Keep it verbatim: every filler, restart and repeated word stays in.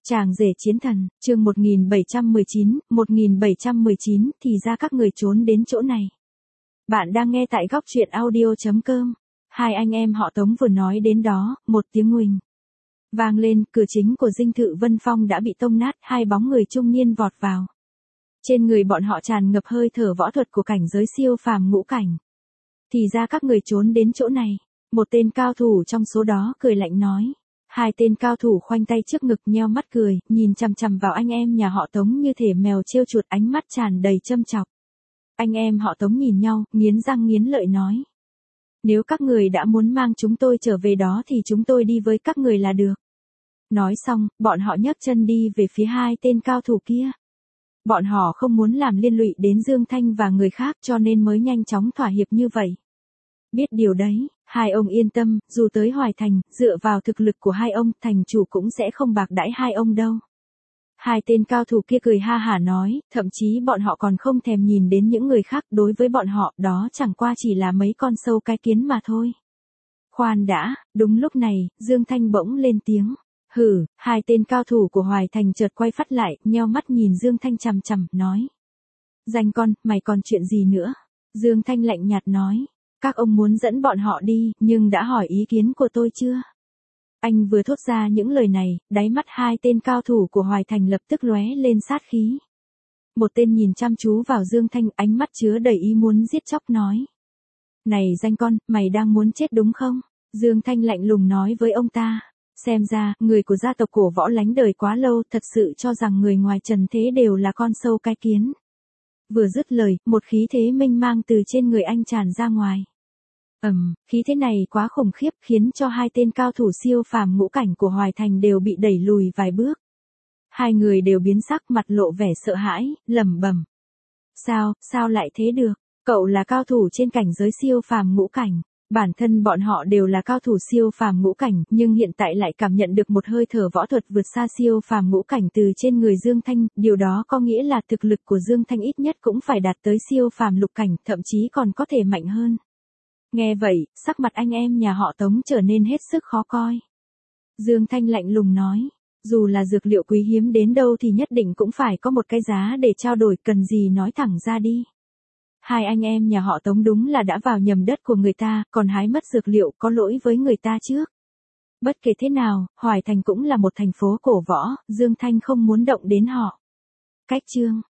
Chàng rể chiến thần, chương một nghìn bảy trăm mười chín, một nghìn bảy trăm mười chín, thì ra các người trốn đến chỗ này. Bạn đang nghe tại góc truyện audio chấm com. Hai anh em họ Tống vừa nói đến đó, một tiếng nguỳnh vang lên, cửa chính của dinh thự Vân Phong đã bị tông nát, hai bóng người trung niên vọt vào. Trên người bọn họ tràn ngập hơi thở võ thuật của cảnh giới siêu phàm ngũ cảnh. Thì ra các người trốn đến chỗ này, một tên cao thủ trong số đó cười lạnh nói. Hai tên cao thủ khoanh tay trước ngực nheo mắt cười, nhìn chằm chằm vào anh em nhà họ Tống như thể mèo trêu chuột, ánh mắt tràn đầy châm chọc. Anh em họ Tống nhìn nhau, nghiến răng nghiến lợi nói. Nếu các người đã muốn mang chúng tôi trở về đó thì chúng tôi đi với các người là được. Nói xong, bọn họ nhấc chân đi về phía hai tên cao thủ kia. Bọn họ không muốn làm liên lụy đến Dương Thanh và người khác cho nên mới nhanh chóng thỏa hiệp như vậy. Biết điều đấy, hai ông yên tâm, dù tới Hoài Thành, dựa vào thực lực của hai ông, thành chủ cũng sẽ không bạc đãi hai ông đâu. Hai tên cao thủ kia cười ha hả nói, thậm chí bọn họ còn không thèm nhìn đến những người khác, đối với bọn họ, đó chẳng qua chỉ là mấy con sâu cái kiến mà thôi. Khoan đã, đúng lúc này, Dương Thanh bỗng lên tiếng. Hừ, hai tên cao thủ của Hoài Thành chợt quay phát lại, nheo mắt nhìn Dương Thanh chằm chằm, nói. Danh con, mày còn chuyện gì nữa? Dương Thanh lạnh nhạt nói. Các ông muốn dẫn bọn họ đi, nhưng đã hỏi ý kiến của tôi chưa? Anh vừa thốt ra những lời này, đáy mắt hai tên cao thủ của Hoài Thành lập tức lóe lên sát khí. Một tên nhìn chăm chú vào Dương Thanh, ánh mắt chứa đầy ý muốn giết chóc nói. Này danh con, mày đang muốn chết đúng không? Dương Thanh lạnh lùng nói với ông ta. Xem ra, người của gia tộc cổ võ lánh đời quá lâu, thật sự cho rằng người ngoài trần thế đều là con sâu cái kiến. Vừa dứt lời, một khí thế mênh mang từ trên người anh tràn ra ngoài. Ầm, um, khí thế này quá khủng khiếp, khiến cho hai tên cao thủ siêu phàm ngũ cảnh của Hoài Thành đều bị đẩy lùi vài bước. Hai người đều biến sắc, mặt lộ vẻ sợ hãi, lẩm bẩm. Sao, sao lại thế được? Cậu là cao thủ trên cảnh giới siêu phàm ngũ cảnh. Bản thân bọn họ đều là cao thủ siêu phàm ngũ cảnh, nhưng hiện tại lại cảm nhận được một hơi thở võ thuật vượt xa siêu phàm ngũ cảnh từ trên người Dương Thanh, điều đó có nghĩa là thực lực của Dương Thanh ít nhất cũng phải đạt tới siêu phàm lục cảnh, thậm chí còn có thể mạnh hơn. Nghe vậy, sắc mặt anh em nhà họ Tống trở nên hết sức khó coi. Dương Thanh lạnh lùng nói, dù là dược liệu quý hiếm đến đâu thì nhất định cũng phải có một cái giá để trao đổi, cần gì nói thẳng ra đi. Hai anh em nhà họ Tống đúng là đã vào nhầm đất của người ta, còn hái mất dược liệu, có lỗi với người ta trước. Bất kể thế nào, Hoài Thành cũng là một thành phố cổ võ, Dương Thanh không muốn động đến họ. Cách chương